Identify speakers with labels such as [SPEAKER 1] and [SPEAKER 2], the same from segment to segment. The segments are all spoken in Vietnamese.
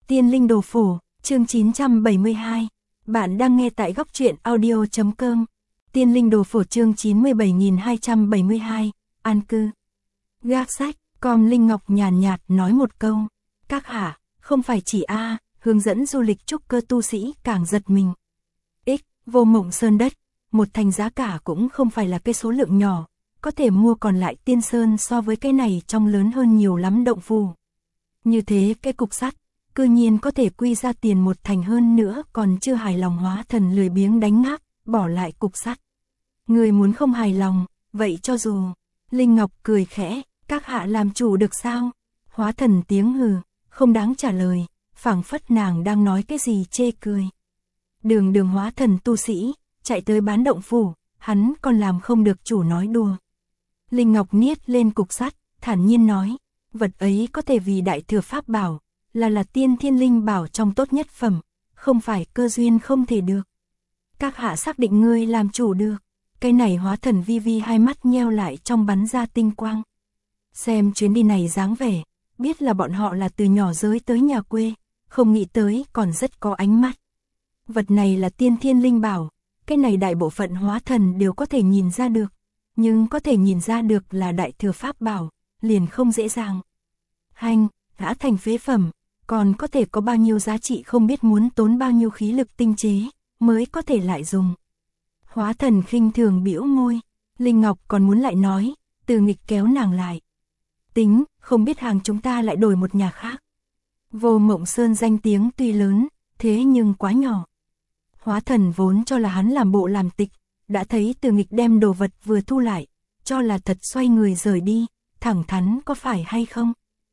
[SPEAKER 1] Tiên Linh Đồ Phổ, chương 972. Bạn đang nghe tại góc truyện audio.com. Tiên Linh Đồ Phổ chương 97272, an cư. Gác sách, Linh Ngọc nhàn nhạt nói một câu. Các hạ, không phải chỉ hướng dẫn du lịch trúc cơ tu sĩ càng giật mình. Vô Mộng Sơn đất, một thành giá cả cũng không phải là cái số lượng nhỏ, có thể mua còn lại Tiên Sơn so với cái này trong lớn hơn nhiều lắm động phù. Như thế cái cục sắt, cư nhiên có thể quy ra tiền một thành hơn nữa, còn chưa hài lòng Hóa Thần lười biếng đánh ngáp, bỏ lại cục sắt. Người muốn không hài lòng, vậy cho dù. Linh Ngọc cười khẽ, các hạ làm chủ được sao? Hóa Thần tiếng hừ, không đáng trả lời, phảng phất nàng đang nói cái gì chê cười. Đường Hóa Thần tu sĩ, chạy tới bán động phủ, hắn còn làm không được chủ nói đùa. Linh Ngọc niết lên cục sắt, thản nhiên nói, vật ấy có thể vì đại thừa pháp bảo, là tiên thiên linh bảo trong tốt nhất phẩm, không phải cơ duyên không thể được. Các hạ xác định ngươi làm chủ được. Cái này Hóa Thần vi hai mắt nheo lại trong bắn ra tinh quang. Xem chuyến đi này dáng vẻ, biết là bọn họ là từ nhỏ giới tới nhà quê, không nghĩ tới còn rất có ánh mắt. Vật này là tiên thiên linh bảo, cái này đại bộ phận Hóa Thần đều có thể nhìn ra được, nhưng có thể nhìn ra được là đại thừa pháp bảo, liền không dễ dàng. Đã thành phế phẩm, còn có thể có bao nhiêu giá trị không biết muốn tốn bao nhiêu khí lực tinh chế, mới có thể lại dùng. Hóa Thần khinh thường bĩu môi, Linh Ngọc còn muốn lại nói, Từ Nghịch kéo nàng lại. Tính, không biết hàng chúng ta lại đổi một nhà khác. Vô Mộng Sơn danh tiếng tuy lớn, thế nhưng quá nhỏ. Hóa Thần vốn cho là hắn làm bộ làm tịch, đã thấy Từ Nghịch đem đồ vật vừa thu lại, cho là thật xoay người rời đi, thẳng thắn có phải hay không?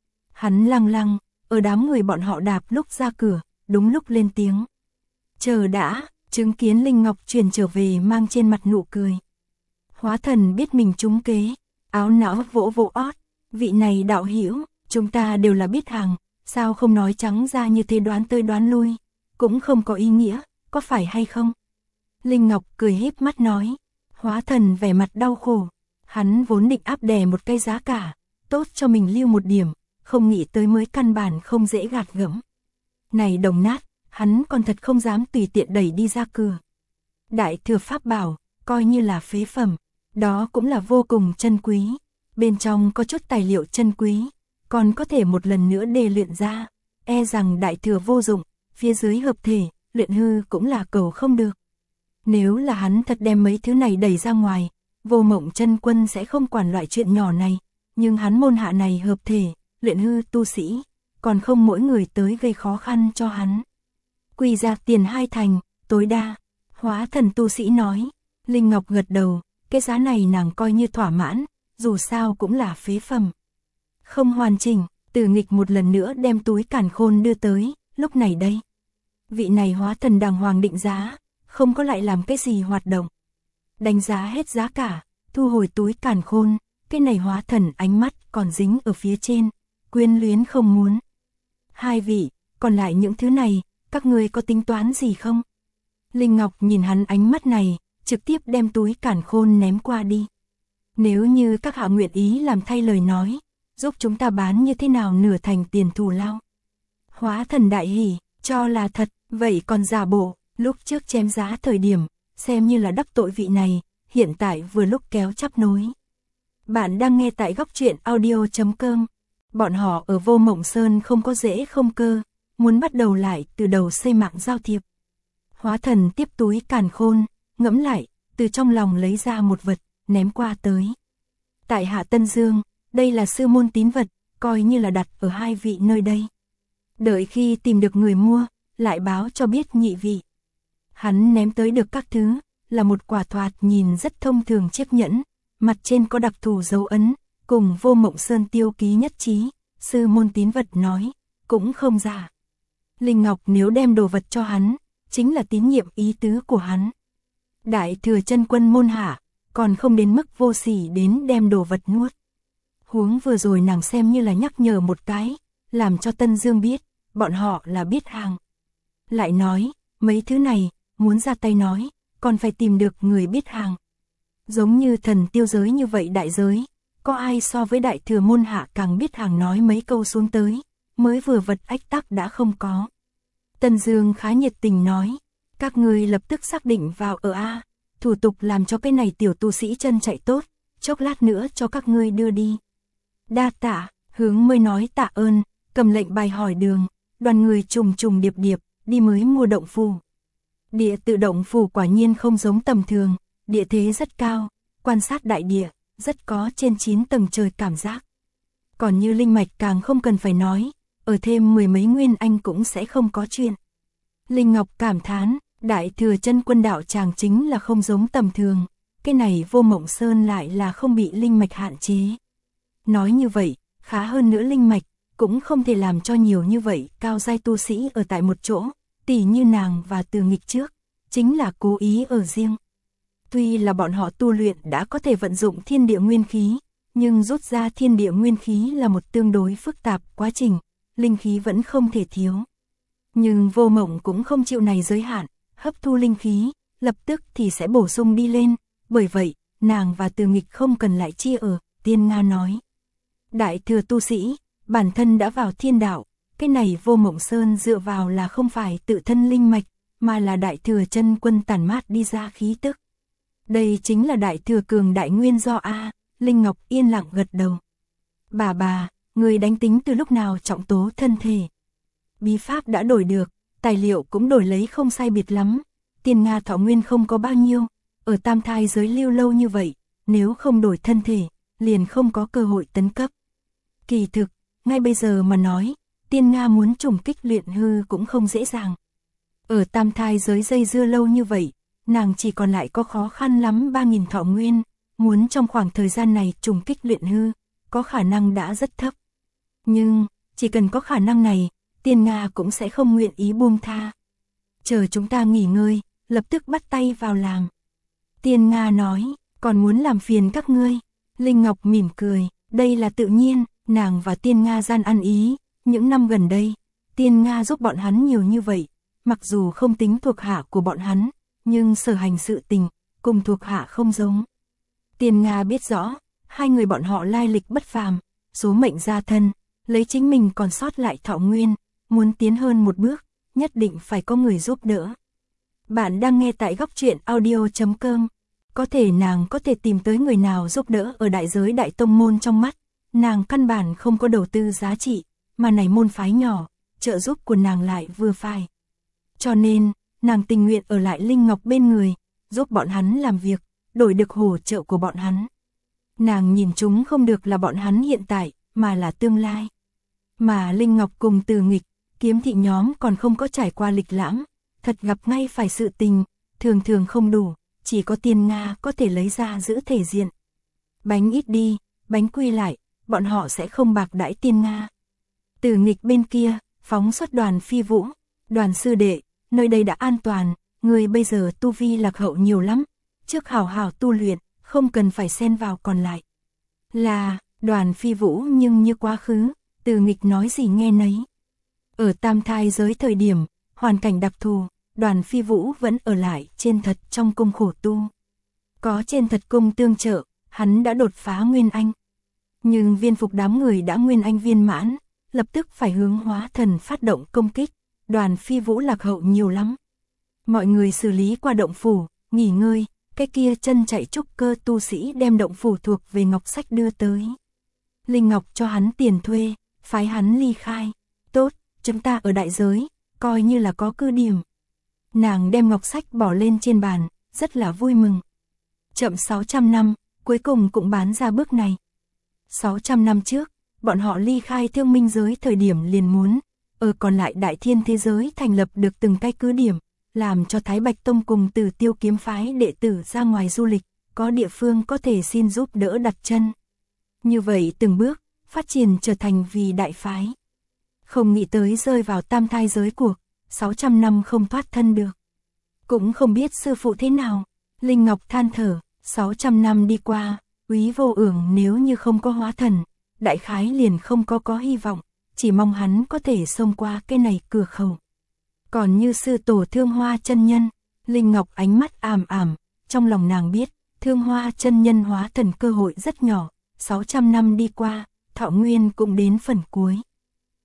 [SPEAKER 1] Hắn lăng, ở đám người bọn họ đạp lúc ra cửa, đúng lúc lên tiếng. Chờ đã, chứng kiến Linh Ngọc truyền trở về mang trên mặt nụ cười. Hóa Thần biết mình trúng kế, áo não vỗ ót, vị này đạo hữu, chúng ta đều là biết hàng, sao không nói trắng ra như thế, đoán tới đoán lui, cũng không có ý nghĩa, có phải hay không? Linh Ngọc cười híp mắt nói. Hóa Thần vẻ mặt đau khổ, hắn vốn định áp đè một cái giá cả, tốt cho mình lưu một điểm, không nghĩ tới mới căn bản không dễ gạt gẫm. Này đồng nát, hắn còn thật không dám tùy tiện đẩy đi ra cửa. Đại thừa pháp bảo, coi như là phế phẩm, đó cũng là vô cùng chân quý. Bên trong có chút tài liệu chân quý, còn có thể một lần nữa đề luyện ra. E rằng đại thừa vô dụng, phía dưới hợp thể, luyện hư cũng là cầu không được. Nếu là hắn thật đem mấy thứ này đẩy ra ngoài, Vô Mộng chân quân sẽ không quản loại chuyện nhỏ này. Nhưng hắn môn hạ này hợp thể, luyện hư tu sĩ, còn không mỗi người tới gây khó khăn cho hắn. Quy ra tiền 2 thành, tối đa. Hóa Thần tu sĩ nói. Linh Ngọc gật đầu, cái giá này nàng coi như thỏa mãn, dù sao cũng là phế phẩm. Không hoàn chỉnh, Từ Nghịch một lần nữa đem túi càn khôn đưa tới, lúc này đây. Vị này Hóa Thần đàng hoàng định giá, không có lại làm cái gì hoạt động. Đánh giá hết giá cả, thu hồi túi càn khôn, cái này Hóa Thần ánh mắt còn dính ở phía trên, quyến luyến không muốn. Hai vị, còn lại những thứ này, các ngươi có tính toán gì không? Linh Ngọc nhìn hắn ánh mắt này, trực tiếp đem túi càn khôn ném qua đi. Nếu như các hạ nguyện ý làm thay lời nói, giúp chúng ta bán như thế nào nửa thành tiền thù lao. Hóa Thần đại hỉ, cho là thật, vậy còn giả bộ, lúc trước chém giá thời điểm, xem như là đắc tội vị này, hiện tại vừa lúc kéo chắp nối. Bạn đang nghe tại góc truyện audio.com. Bọn họ ở Vô Mộng Sơn không có dễ không cơ, muốn bắt đầu lại từ đầu xây mạng giao thiệp. Hóa Thần tiếp túi càn khôn, ngẫm lại, từ trong lòng lấy ra một vật, ném qua tới. Tại Hạ Tân Dương, đây là sư môn tín vật, coi như là đặt ở hai vị nơi đây. Đợi khi tìm được người mua, lại báo cho biết nhị vị. Hắn ném tới được các thứ, là một quả thoạt nhìn rất thông thường chiếc nhẫn, mặt trên có đặc thù dấu ấn, cùng Vô Mộng Sơn tiêu ký nhất trí, sư môn tín vật nói, cũng không giả. Linh Ngọc nếu đem đồ vật cho hắn, chính là tín nhiệm ý tứ của hắn. Đại thừa chân quân môn hạ, còn không đến mức vô sỉ đến đem đồ vật nuốt. Huống vừa rồi nàng xem như là nhắc nhở một cái, làm cho Tân Dương biết, bọn họ là biết hàng. Lại nói, mấy thứ này, muốn ra tay nói, còn phải tìm được người biết hàng. Giống như Thần Tiêu giới như vậy đại giới, có ai so với đại thừa môn hạ càng biết hàng nói mấy câu xuống tới, mới vừa vật ách tắc đã không có. Tần Dương khá nhiệt tình nói, các ngươi lập tức xác định vào ở A, thủ tục làm cho cái này tiểu tu sĩ chân chạy tốt, chốc lát nữa cho các ngươi đưa đi. Đa tạ, Hướng mới nói tạ ơn, cầm lệnh bài hỏi đường, đoàn người trùng trùng điệp điệp, đi mới mua động phù. Địa tự động phù quả nhiên không giống tầm thường, địa thế rất cao, quan sát đại địa, rất có trên 9 tầng trời cảm giác. Còn như linh mạch càng không cần phải nói, ở thêm 10 mấy nguyên anh cũng sẽ không có chuyện. Linh Ngọc cảm thán, Đại Thừa Chân Quân đạo tràng chính là không giống tầm thường, cái này Vô Mộng Sơn lại là không bị linh mạch hạn chế. Nói như vậy, khá hơn nữa linh mạch, cũng không thể làm cho nhiều như vậy cao giai tu sĩ ở tại một chỗ, tỉ như nàng và Từ Nghịch trước, chính là cố ý ở riêng. Tuy là bọn họ tu luyện đã có thể vận dụng thiên địa nguyên khí, nhưng rút ra thiên địa nguyên khí là một tương đối phức tạp quá trình, linh khí vẫn không thể thiếu. Nhưng Vô Mộng cũng không chịu này giới hạn, hấp thu linh khí, lập tức thì sẽ bổ sung đi lên, bởi vậy, nàng và Từ Nghịch không cần lại chia ở, Tiên Nga nói. Đại thừa tu sĩ, bản thân đã vào thiên đạo, cái này Vô Mộng Sơn dựa vào là không phải tự thân linh mạch, mà là Đại Thừa Chân Quân tản mát đi ra khí tức. Đây chính là Đại Thừa cường đại nguyên do A, Linh Ngọc yên lặng gật đầu. Bà, người đánh tính từ lúc nào trọng tố thân thể. Bí pháp đã đổi được, tài liệu cũng đổi lấy không sai biệt lắm, Tiên Nga thọ nguyên không có bao nhiêu, ở tam thai giới lưu lâu như vậy, nếu không đổi thân thể, liền không có cơ hội tấn cấp. Kỳ thực, ngay bây giờ mà nói, Tiên Nga muốn trùng kích luyện hư cũng không dễ dàng. Ở tam thai giới dây dưa lâu như vậy, nàng chỉ còn lại có khó khăn lắm 3.000 thọ nguyên, muốn trong khoảng thời gian này trùng kích luyện hư, có khả năng đã rất thấp. Nhưng, chỉ cần có khả năng này, Tiên Nga cũng sẽ không nguyện ý buông tha. Chờ chúng ta nghỉ ngơi, lập tức bắt tay vào làm. Tiên Nga nói, còn muốn làm phiền các ngươi. Linh Ngọc mỉm cười, đây là tự nhiên, nàng và Tiên Nga gian ăn ý, những năm gần đây, Tiên Nga giúp bọn hắn nhiều như vậy, mặc dù không tính thuộc hạ của bọn hắn, nhưng sở hành sự tình, cùng thuộc hạ không giống. Tiên Nga biết rõ, hai người bọn họ lai lịch bất phàm, số mệnh gia thân, lấy chính mình còn sót lại thọ nguyên, muốn tiến hơn một bước, nhất định phải có người giúp đỡ. Bạn đang nghe tại góc truyện audio.com. Có thể nàng có thể tìm tới người nào giúp đỡ ở đại giới đại tông môn trong mắt, nàng căn bản không có đầu tư giá trị, mà này môn phái nhỏ, trợ giúp của nàng lại vừa phải. Cho nên, nàng tình nguyện ở lại Linh Ngọc bên người, giúp bọn hắn làm việc, đổi được hỗ trợ của bọn hắn. Nàng nhìn chúng không được là bọn hắn hiện tại, mà là tương lai. Mà Linh Ngọc cùng Từ Nghịch, Kiếm thị nhóm còn không có trải qua lịch lãm, thật gặp ngay phải sự tình, thường thường không đủ, chỉ có Tiên Nga có thể lấy ra giữ thể diện. Bánh ít đi, bánh quy lại, bọn họ sẽ không bạc đãi Tiên Nga. Từ Nghịch bên kia, phóng xuất Đoàn Phi Vũ, Đoàn sư đệ, nơi đây đã an toàn, người bây giờ tu vi lạc hậu nhiều lắm, trước hảo hảo tu luyện, không cần phải xen vào còn lại. Là, Đoàn Phi Vũ nhưng như quá khứ, Từ Nghịch nói gì nghe nấy. Ở tam thai giới thời điểm, hoàn cảnh đặc thù, Đoàn Phi Vũ vẫn ở lại trên thật trong cung khổ tu. Có trên thật cung tương trợ, hắn đã đột phá Nguyên Anh. Nhưng Viên Phục đám người đã Nguyên Anh viên mãn, lập tức phải hướng Hóa Thần phát động công kích, Đoàn Phi Vũ lạc hậu nhiều lắm. Mọi người xử lý qua động phủ, nghỉ ngơi, cái kia chân chạy trúc cơ tu sĩ đem động phủ thuộc về Ngọc Sách đưa tới. Linh Ngọc cho hắn tiền thuê, phái hắn ly khai. Tốt, chúng ta ở đại giới, coi như là có cư điểm. Nàng đem Ngọc Sách bỏ lên trên bàn, rất là vui mừng. Chậm 600 năm, cuối cùng cũng bán ra bước này. 600 năm trước, bọn họ ly khai Thương Minh giới thời điểm liền muốn, ở còn lại Đại Thiên thế giới thành lập được từng cái cứ điểm, làm cho Thái Bạch Tông cùng Tử Tiêu kiếm phái đệ tử ra ngoài du lịch, có địa phương có thể xin giúp đỡ đặt chân. Như vậy từng bước, phát triển trở thành vì đại phái. Không nghĩ tới rơi vào tam thai giới cuộc, 600 năm không thoát thân được. Cũng không biết sư phụ thế nào, Linh Ngọc than thở, 600 năm đi qua, Úy Vô Ưởng nếu như không có hóa thần, đại khái liền không có hy vọng, chỉ mong hắn có thể xông qua cái này cửa khẩu. Còn như sư tổ Thương Hoa chân nhân, Linh Ngọc ánh mắt ảm ảm, trong lòng nàng biết, Thương Hoa chân nhân hóa thần cơ hội rất nhỏ, 600 năm đi qua, thọ nguyên cũng đến phần cuối.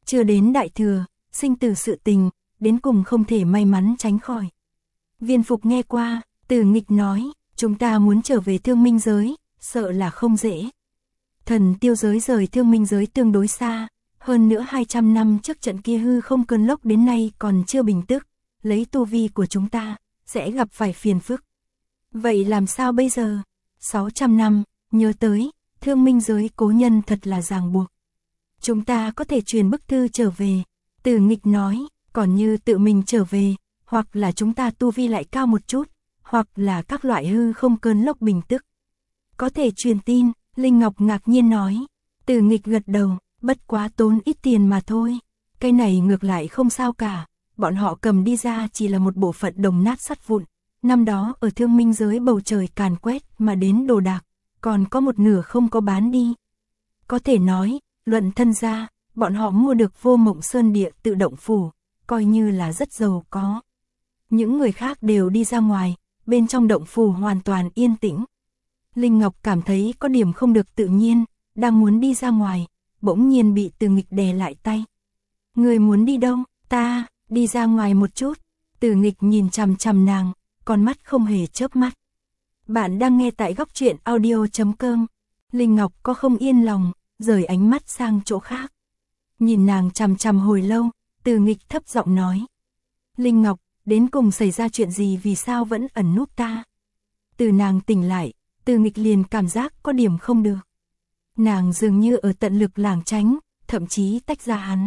[SPEAKER 1] Chưa đến đại thừa, sinh tử sự tình, đến cùng không thể may mắn tránh khỏi. Viên Phục nghe qua, Từ Nghịch nói, chúng ta muốn trở về Thương Minh giới, sợ là không dễ. Thần Tiêu giới rời Thương Minh giới tương đối xa, hơn nữa 200 năm trước trận kia hư không cơn lốc đến nay còn chưa bình tức, lấy tu vi của chúng ta, sẽ gặp phải phiền phức. Vậy làm sao bây giờ? 600 năm, nhớ tới, Thương Minh giới cố nhân thật là ràng buộc. Chúng ta có thể truyền bức thư trở về, Từ Nghịch nói, còn như tự mình trở về, hoặc là chúng ta tu vi lại cao một chút, hoặc là các loại hư không cơn lốc bình tức. Có thể truyền tin, Linh Ngọc ngạc nhiên nói. Từ Nghịch gật đầu, bất quá tốn ít tiền mà thôi. Cái này ngược lại không sao cả, bọn họ cầm đi ra chỉ là một bộ phận đồng nát sắt vụn. Năm đó ở Thương Minh giới bầu trời càn quét mà đến đồ đạc, còn có một nửa không có bán đi. Có thể nói, luận thân gia, bọn họ mua được Vô Mộng Sơn địa tự động phủ, coi như là rất giàu có. Những người khác đều đi ra ngoài, bên trong động phủ hoàn toàn yên tĩnh. Linh Ngọc cảm thấy có điểm không được tự nhiên, đang muốn đi ra ngoài, bỗng nhiên bị Từ Nghịch đè lại tay. Người muốn đi đâu? Ta, đi ra ngoài một chút. Từ Nghịch nhìn chằm chằm nàng, con mắt không hề chớp mắt. Bạn đang nghe tại góc truyện audio.com. Linh Ngọc có không yên lòng, rời ánh mắt sang chỗ khác. Nhìn nàng chằm chằm hồi lâu, Từ Nghịch thấp giọng nói. Linh Ngọc, đến cùng xảy ra chuyện gì vì sao vẫn ẩn núp ta? Từ nàng tỉnh lại, Từ Nghịch liền cảm giác có điểm không được. Nàng dường như ở tận lực lảng tránh, thậm chí tách ra hắn.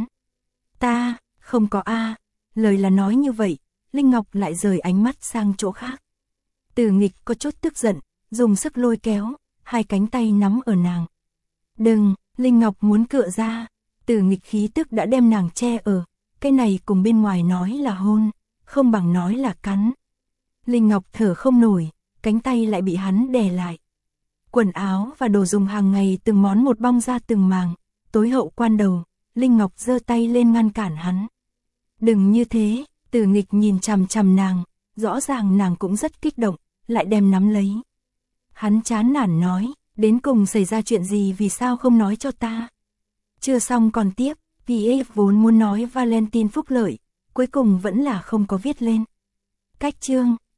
[SPEAKER 1] Ta, không có a. Lời là nói như vậy, Linh Ngọc lại rời ánh mắt sang chỗ khác. Từ Nghịch có chút tức giận, dùng sức lôi kéo, hai cánh tay nắm ở nàng. Đừng, Linh Ngọc muốn cựa ra. Từ Nghịch khí tức đã đem nàng che ở, cái này cùng bên ngoài nói là hôn, không bằng nói là cắn. Linh Ngọc thở không nổi, cánh tay lại bị hắn đè lại. Quần áo và đồ dùng hàng ngày từng món một bong ra từng màng, tối hậu quan đầu, Linh Ngọc giơ tay lên ngăn cản hắn. Đừng như thế, Từ Nghịch nhìn chằm chằm nàng, rõ ràng nàng cũng rất kích động, lại đem nắm lấy. Hắn chán nản nói, đến cùng xảy ra chuyện gì vì sao không nói cho ta? Chưa xong còn tiếp, vì vốn muốn nói Valentine phúc lợi, cuối cùng vẫn là không có viết lên. Cách chương